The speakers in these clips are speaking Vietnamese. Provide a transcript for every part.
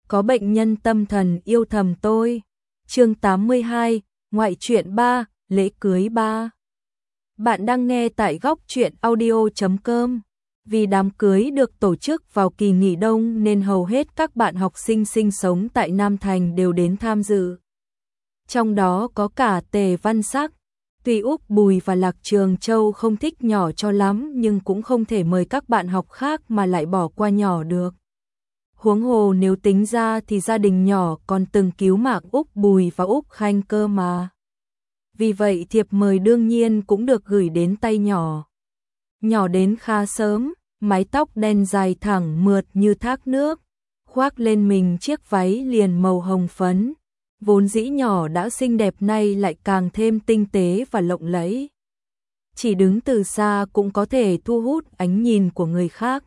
có bệnh nhân tâm thần yêu thầm tôi. Chương 82, ngoại truyện 3, lễ cưới 3. Bạn đang nghe tại góc truyện audio.com. Vì đám cưới được tổ chức vào kỳ nghỉ đông nên hầu hết các bạn học sinh sinh sống tại Nam Thành đều đến tham dự. Trong đó có cả Tề Văn Sắc. Tuy Úc Bùi và Lạc Trường Châu không thích nhỏ cho lắm nhưng cũng không thể mời các bạn học khác mà lại bỏ qua nhỏ được. Huống hồ nếu tính ra thì gia đình nhỏ còn từng cứu mạng Úc Bùi và Úc Khanh cơ mà. Vì vậy thiệp mời đương nhiên cũng được gửi đến tay nhỏ. Nhỏ đến khá sớm, mái tóc đen dài thẳng mượt như thác nước, khoác lên mình chiếc váy liền màu hồng phấn. Vốn dĩ nhỏ đã xinh đẹp nay lại càng thêm tinh tế và lộng lẫy. Chỉ đứng từ xa cũng có thể thu hút ánh nhìn của người khác.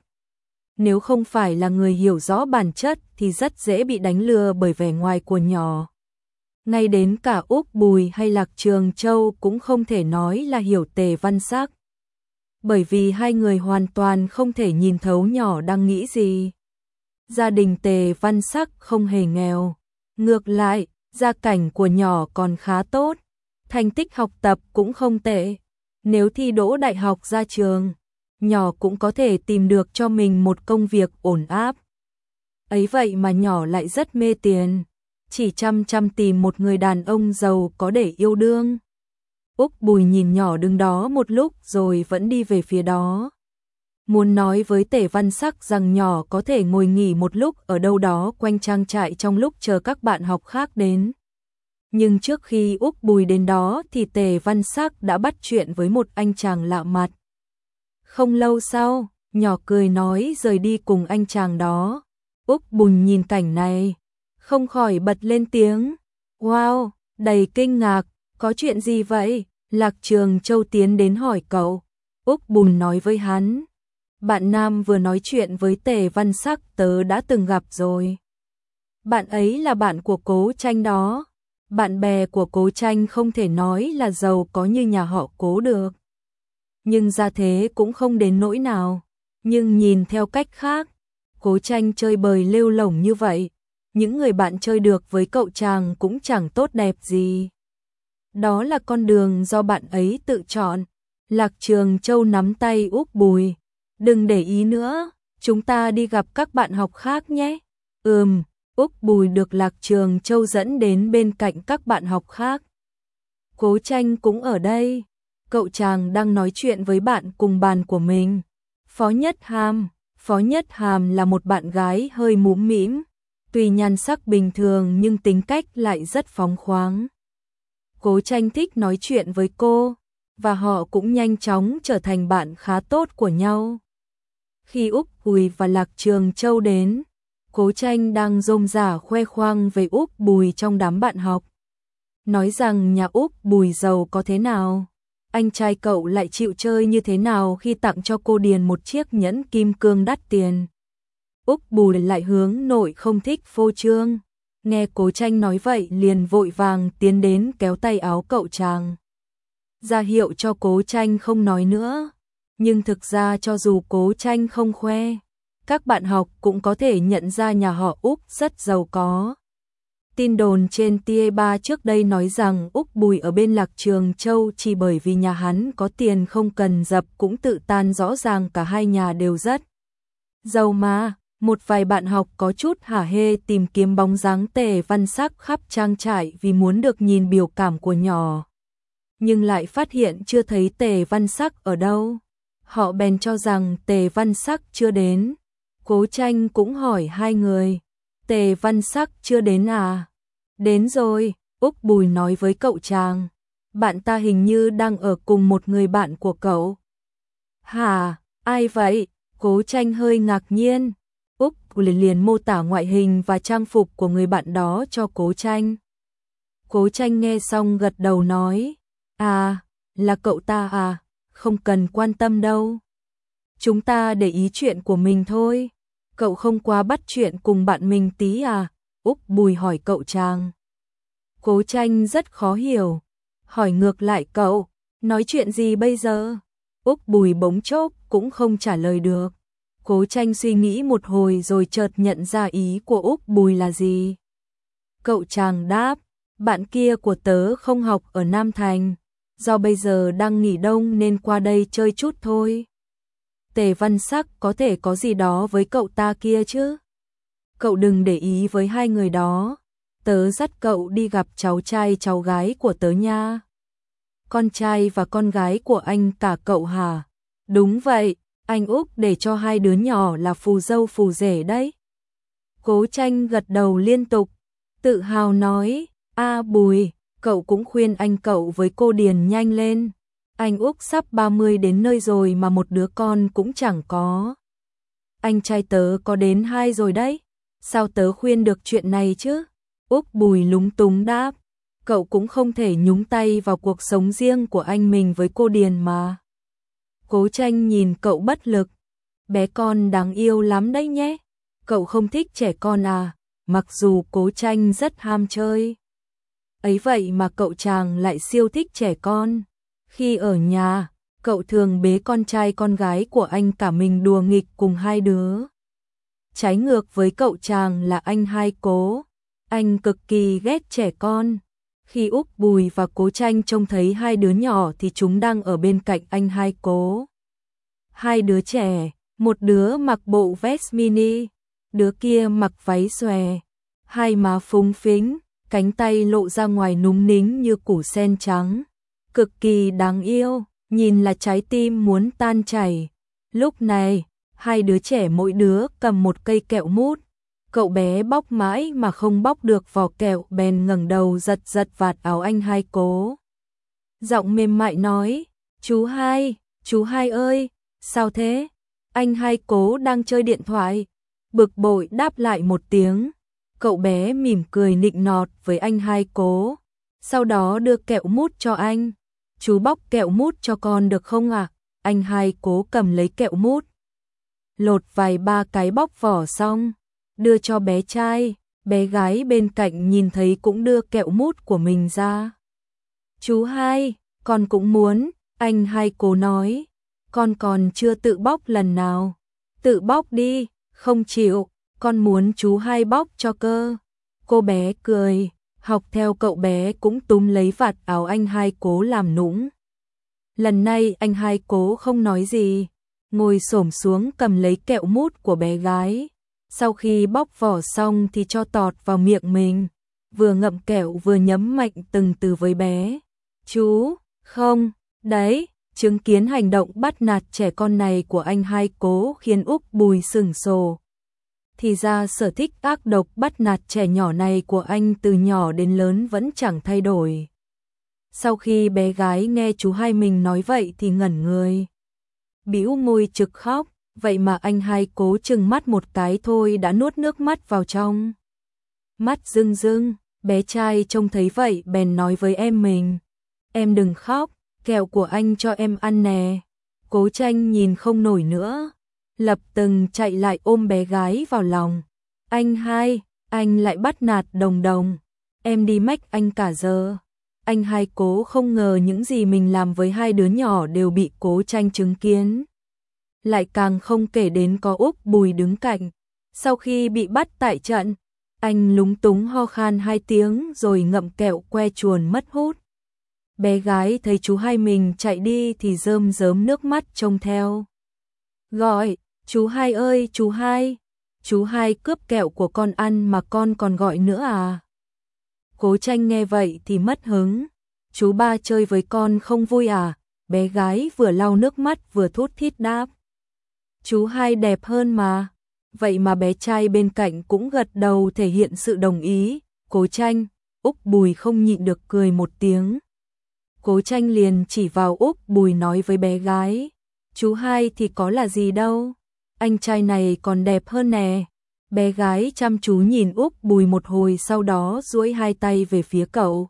Nếu không phải là người hiểu rõ bản chất thì rất dễ bị đánh lừa bởi vẻ ngoài của nhỏ. Ngay đến cả Úc Bùi hay Lạc Trường Châu cũng không thể nói là hiểu Tề Văn Sắc. Bởi vì hai người hoàn toàn không thể nhìn thấu nhỏ đang nghĩ gì. Gia đình Tề Văn Sắc không hề nghèo. Ngược lại, gia cảnh của nhỏ còn khá tốt. Thành tích học tập cũng không tệ. Nếu thi đỗ đại học ra trường, nhỏ cũng có thể tìm được cho mình một công việc ổn áp. Ấy vậy mà nhỏ lại rất mê tiền, chỉ chăm tìm một người đàn ông giàu có để yêu đương. Úc Bùi nhìn nhỏ đứng đó một lúc rồi vẫn đi về phía đó. Muốn nói với Tề Văn Sắc rằng nhỏ có thể ngồi nghỉ một lúc ở đâu đó quanh trang trại trong lúc chờ các bạn học khác đến. Nhưng trước khi Úc Bùi đến đó thì Tề Văn Sắc đã bắt chuyện với một anh chàng lạ mặt. Không lâu sau, nhỏ cười nói rời đi cùng anh chàng đó. Úc Bùi nhìn cảnh này, không khỏi bật lên tiếng. Wow, đầy kinh ngạc, có chuyện gì vậy? Lạc Trường Châu tiến đến hỏi cậu. Úc Bùi nói với hắn. Bạn nam vừa nói chuyện với Tề Văn Sắc tớ đã từng gặp rồi. Bạn ấy là bạn của Cố Tranh đó. Bạn bè của Cố Tranh không thể nói là giàu có như nhà họ Cố được. Nhưng ra thế cũng không đến nỗi nào. Nhưng nhìn theo cách khác, Cố Tranh chơi bời lêu lổng như vậy, những người bạn chơi được với cậu chàng cũng chẳng tốt đẹp gì. Đó là con đường do bạn ấy tự chọn. Lạc Trường Châu nắm tay Úc Bùi. Đừng để ý nữa, chúng ta đi gặp các bạn học khác nhé. Úc Bùi được Lạc Trường Châu dẫn đến bên cạnh các bạn học khác. Cố Tranh cũng ở đây. Cậu chàng đang nói chuyện với bạn cùng bàn của mình. Phó Nhất Hàm là một bạn gái hơi mũm mĩm. Tuy nhan sắc bình thường nhưng tính cách lại rất phóng khoáng. Cố Tranh thích nói chuyện với cô, và họ cũng nhanh chóng trở thành bạn khá tốt của nhau. Khi Úc Bùi và Lạc Trường Châu đến, Cố Tranh đang rôm rả khoe khoang về Úc Bùi trong đám bạn học. Nói rằng nhà Úc Bùi giàu có thế nào, anh trai cậu lại chịu chơi như thế nào khi tặng cho cô Điền một chiếc nhẫn kim cương đắt tiền. Úc Bùi lại hướng nội không thích phô trương. Nghe Cố Tranh nói vậy liền vội vàng tiến đến kéo tay áo cậu chàng, ra hiệu cho Cố Tranh không nói nữa. Nhưng thực ra cho dù Cố Tranh không khoe, các bạn học cũng có thể nhận ra nhà họ Úc rất giàu có. Tin đồn trên TE3 trước đây nói rằng Úc Bùi ở bên Lạc Trường Châu chỉ bởi vì nhà hắn có tiền không cần dập cũng tự tan, rõ ràng cả hai nhà đều rất giàu mà. Một vài bạn học có chút hả hê tìm kiếm bóng dáng Tề Văn Sắc khắp trang trại vì muốn được nhìn biểu cảm của nhỏ. Nhưng lại phát hiện chưa thấy Tề Văn Sắc ở đâu. Họ bèn cho rằng Tề Văn Sắc chưa đến. Cố Tranh cũng hỏi hai người. Tề Văn Sắc chưa đến à? Đến rồi, Úc Bùi nói với cậu chàng. Bạn ta hình như đang ở cùng một người bạn của cậu. Hả? Ai vậy? Cố Tranh hơi ngạc nhiên. Úc liền mô tả ngoại hình và trang phục của người bạn đó cho Cố Tranh. Cố Tranh nghe xong gật đầu nói. À, là cậu ta à? Không cần quan tâm đâu. Chúng ta để ý chuyện của mình thôi. Cậu không quá bắt chuyện cùng bạn mình tí à? Úc Bùi hỏi cậu chàng. Cố Tranh rất khó hiểu. Hỏi ngược lại cậu, nói chuyện gì bây giờ? Úc Bùi bỗng chốc cũng không trả lời được. Cố Tranh suy nghĩ một hồi rồi chợt nhận ra ý của Úc Bùi là gì. Cậu chàng đáp, bạn kia của tớ không học ở Nam Thành, do bây giờ đang nghỉ đông nên qua đây chơi chút thôi. Tề Văn Sắc có thể có gì đó với cậu ta kia chứ. Cậu đừng để ý với hai người đó, tớ dắt cậu đi gặp cháu trai cháu gái của tớ nha. Con trai và con gái của anh cả cậu hả? Đúng vậy, anh Úc để cho hai đứa nhỏ là phù dâu phù rể đấy. Cố Tranh gật đầu liên tục, tự hào nói, Bùi, cậu cũng khuyên anh cậu với cô Điền nhanh lên. Anh Úc sắp 30 đến nơi rồi mà một đứa con cũng chẳng có. Anh trai tớ có đến 2 rồi đấy, sao tớ khuyên được chuyện này chứ? Úc Bùi lúng túng đáp, cậu cũng không thể nhúng tay vào cuộc sống riêng của anh mình với cô Điền mà. Cố Tranh nhìn cậu bất lực, bé con đáng yêu lắm đấy nhé, cậu không thích trẻ con à? Mặc dù Cố Tranh rất ham chơi. Ấy vậy mà cậu chàng lại siêu thích trẻ con. Khi ở nhà, cậu thường bế con trai con gái của anh cả mình đùa nghịch cùng hai đứa. Trái ngược với cậu chàng là anh Hai Cố, anh cực kỳ ghét trẻ con. Khi Úc Bùi và Cố Tranh trông thấy hai đứa nhỏ thì chúng đang ở bên cạnh anh Hai Cố. Hai đứa trẻ, một đứa mặc bộ vest mini, đứa kia mặc váy xòe, hai má phúng phính, cánh tay lộ ra ngoài núng nính như củ sen trắng. Cực kỳ đáng yêu, nhìn là trái tim muốn tan chảy. Lúc này, hai đứa trẻ mỗi đứa cầm một cây kẹo mút. Cậu bé bóc mãi mà không bóc được vỏ kẹo bèn ngẩng đầu giật giật vạt áo anh Hai Cố. Giọng mềm mại nói, chú Hai ơi, sao thế? Anh Hai Cố đang chơi điện thoại. Bực bội đáp lại một tiếng. Cậu bé mỉm cười nịnh nọt với anh Hai Cố, sau đó đưa kẹo mút cho anh. Chú bóc kẹo mút cho con được không ạ? Anh Hai Cố cầm lấy kẹo mút, lột vài ba cái bóc vỏ xong, đưa cho bé trai. Bé gái bên cạnh nhìn thấy cũng đưa kẹo mút của mình ra. Chú Hai, con cũng muốn, anh Hai Cố nói. Con còn chưa tự bóc lần nào. Tự bóc đi, không chịu, con muốn chú Hai bóc cho cơ. Cô bé cười, học theo cậu bé cũng túm lấy vạt áo anh Hai Cố làm nũng. Lần này anh Hai Cố không nói gì, ngồi xổm xuống cầm lấy kẹo mút của bé gái. Sau khi bóc vỏ xong thì cho tọt vào miệng mình, vừa ngậm kẹo vừa nhấm mạnh từng từ với bé. Chú, không, đấy, chứng kiến hành động bắt nạt trẻ con này của anh Hai Cố khiến Úc Bùi sửng sồ. Thì ra sở thích ác độc bắt nạt trẻ nhỏ này của anh từ nhỏ đến lớn vẫn chẳng thay đổi. Sau khi bé gái nghe chú Hai mình nói vậy thì ngẩn người, bĩu môi trực khóc. Vậy mà anh Hai Cố chừng mắt một cái thôi đã nuốt nước mắt vào trong. Mắt rưng rưng, bé trai trông thấy vậy bèn nói với em mình, em đừng khóc, kẹo của anh cho em ăn nè. Cố Tranh nhìn không nổi nữa, lập tức chạy lại ôm bé gái vào lòng. Anh Hai, anh lại bắt nạt Đồng Đồng, em đi mách anh cả giờ. Anh Hai Cố không ngờ những gì mình làm với hai đứa nhỏ đều bị Cố Tranh chứng kiến. Lại càng không kể đến có Úc Bùi đứng cạnh. Sau khi bị bắt tại trận, anh lúng túng ho khan 2 tiếng rồi ngậm kẹo que chuồn mất hút. Bé gái thấy chú Hai mình chạy đi thì rơm rớm nước mắt trông theo. Gọi, chú Hai ơi, chú Hai. Chú Hai cướp kẹo của con ăn mà con còn gọi nữa à? Cố Tranh nghe vậy thì mất hứng. Chú Ba chơi với con không vui à? Bé gái vừa lau nước mắt vừa thút thít đáp. Chú Hai đẹp hơn mà. Vậy mà bé trai bên cạnh cũng gật đầu thể hiện sự đồng ý. Cố Tranh, Úc Bùi không nhịn được cười một tiếng. Cố Tranh liền chỉ vào Úc Bùi nói với bé gái, chú Hai thì có là gì đâu, anh trai này còn đẹp hơn nè. Bé gái chăm chú nhìn Úc Bùi một hồi sau đó duỗi 2 tay về phía cậu.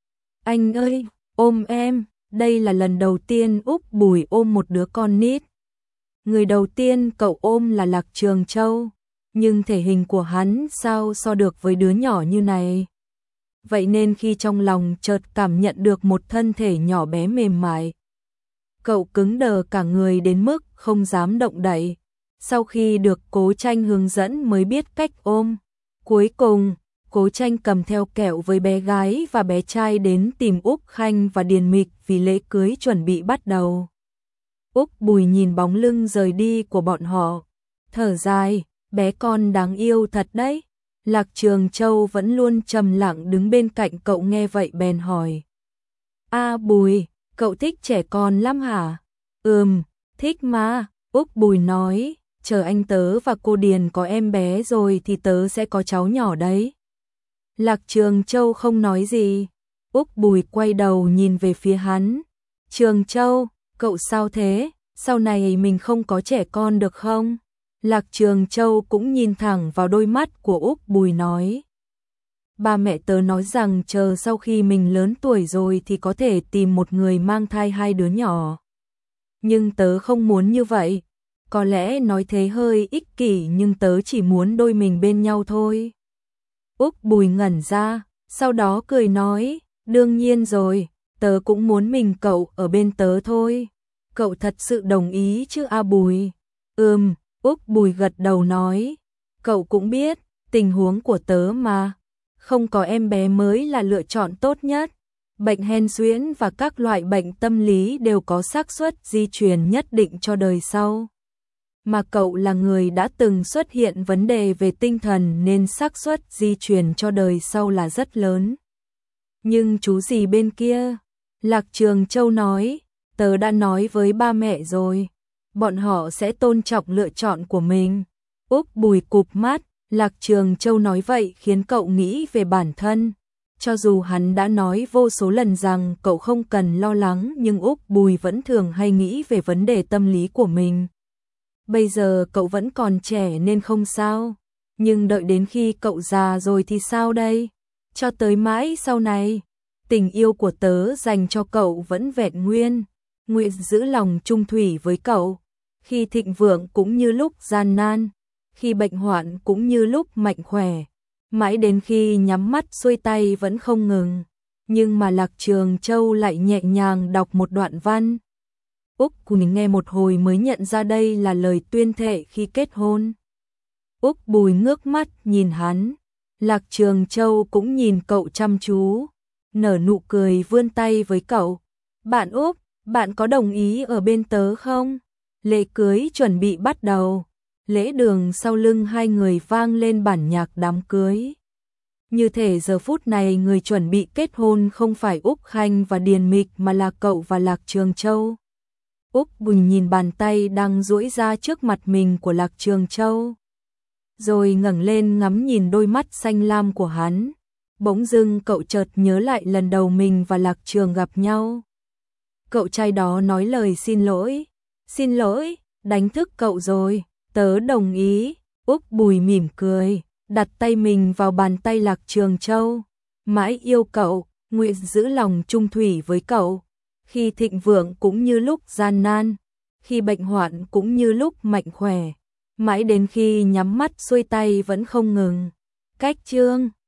Anh ơi, ôm em. Đây là lần đầu tiên Úc Bùi ôm một đứa con nít. Người đầu tiên cậu ôm là Lạc Trường Châu, nhưng thể hình của hắn sao so được với đứa nhỏ như này. Vậy nên khi trong lòng chợt cảm nhận được một thân thể nhỏ bé mềm mại, cậu cứng đờ cả người đến mức không dám động đậy. sau khi được Cố Tranh hướng dẫn mới biết cách ôm. Cuối cùng, Cố Tranh cầm theo kẹo với bé gái và bé trai đến tìm Úc Khanh và Điền Mịch vì lễ cưới chuẩn bị bắt đầu. Úc Bùi nhìn bóng lưng rời đi của bọn họ, thở dài, bé con đáng yêu thật đấy. Lạc Trường Châu vẫn luôn trầm lặng đứng bên cạnh cậu nghe vậy bèn hỏi. Bùi, cậu thích trẻ con lắm hả? Thích mà, Úc Bùi nói, chờ anh tớ và cô Điền có em bé rồi thì tớ sẽ có cháu nhỏ đấy. Lạc Trường Châu không nói gì, Úc Bùi quay đầu nhìn về phía hắn. Trường Châu, cậu sao thế, sau này mình không có trẻ con được không? Lạc Trường Châu cũng nhìn thẳng vào đôi mắt của Úc Bùi nói. Ba mẹ tớ nói rằng chờ sau khi mình lớn tuổi rồi thì có thể tìm một người mang thai 2 đứa nhỏ. Nhưng tớ không muốn như vậy, có lẽ nói thế hơi ích kỷ nhưng tớ chỉ muốn đôi mình bên nhau thôi. Úc Bùi ngẩn ra, sau đó cười nói, đương nhiên rồi, tớ cũng muốn mình cậu ở bên tớ thôi. Cậu thật sự đồng ý chứ Bùi? Úc Bùi gật đầu nói, cậu cũng biết, tình huống của tớ mà, không có em bé mới là lựa chọn tốt nhất. Bệnh hen suyễn và các loại bệnh tâm lý đều có xác suất di truyền nhất định cho đời sau. Mà cậu là người đã từng xuất hiện vấn đề về tinh thần nên xác suất di truyền cho đời sau là rất lớn. Nhưng chú gì bên kia? Lạc Trường Châu nói, tớ đã nói với ba mẹ rồi, bọn họ sẽ tôn trọng lựa chọn của mình. Úc Bùi cụp mắt, Lạc Trường Châu nói vậy khiến cậu nghĩ về bản thân. Cho dù hắn đã nói vô số lần rằng cậu không cần lo lắng nhưng Úc Bùi vẫn thường hay nghĩ về vấn đề tâm lý của mình. Bây giờ cậu vẫn còn trẻ nên không sao, nhưng đợi đến khi cậu già rồi thì sao đây? Cho tới mãi sau này, tình yêu của tớ dành cho cậu vẫn vẹn nguyên, nguyện giữ lòng trung thủy với cậu, khi thịnh vượng cũng như lúc gian nan, khi bệnh hoạn cũng như lúc mạnh khỏe, mãi đến khi nhắm mắt xuôi tay vẫn không ngừng. Nhưng mà Lạc Trường Châu lại nhẹ nhàng đọc một đoạn văn. Úc Bùi nghe một hồi mới nhận ra đây là lời tuyên thệ khi kết hôn. Úc Bùi ngước mắt nhìn hắn, Lạc Trường Châu cũng nhìn cậu chăm chú, nở nụ cười vươn tay với cậu. Bạn Úc, bạn có đồng ý ở bên tớ không? Lễ cưới chuẩn bị bắt đầu, lễ đường sau lưng hai người vang lên bản nhạc đám cưới. Như thể giờ phút này người chuẩn bị kết hôn không phải Úc Khanh và Điền Mịch mà là cậu và Lạc Trường Châu. Úc Bùi nhìn bàn tay đang duỗi ra trước mặt mình của Lạc Trường Châu, rồi ngẩng lên ngắm nhìn đôi mắt xanh lam của hắn. Bỗng dưng cậu chợt nhớ lại lần đầu mình và Lạc Trường gặp nhau. Cậu trai đó nói lời xin lỗi, đánh thức cậu rồi, tớ đồng ý. Úc Bùi mỉm cười, đặt tay mình vào bàn tay Lạc Trường Châu, mãi yêu cậu, nguyện giữ lòng trung thủy với cậu, khi thịnh vượng cũng như lúc gian nan, khi bệnh hoạn cũng như lúc mạnh khỏe, mãi đến khi nhắm mắt xuôi tay vẫn không ngừng. Cách chương